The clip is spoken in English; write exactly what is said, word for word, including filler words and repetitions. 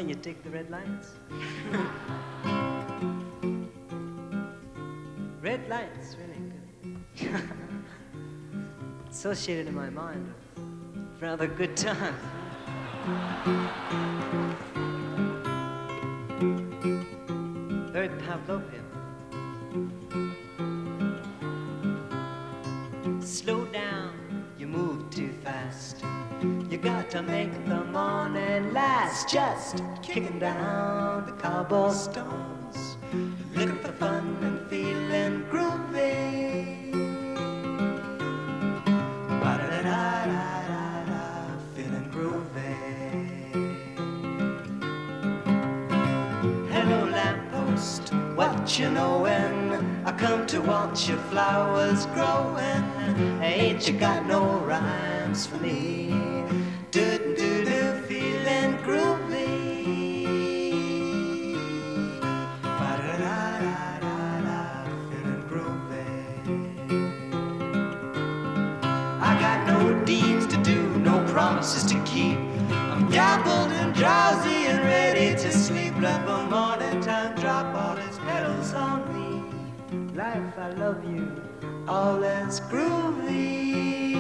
you dig the red lights? Red lights, really good. Associated in my mind with rather good times. Very Pavlovian. Slow down, you move too fast. You got to make the morning last. Just kicking down the cobblestones, looking for fun and feeling groovy. Ba-da-da-da-da-da, feeling groovy. Hello lamppost, what you knowin'? I come to watch your flowers growing. Ain't you got no rhymes for me? Do-do-do, feeling groovy. Ba-da-da-da-da-da, feeling groovy. I got no deeds to do, no promises to keep. I'm gabbled and drowsy and ready to sleep. Let the morning time drop all its petals on me. Life, I love you, all is groovy.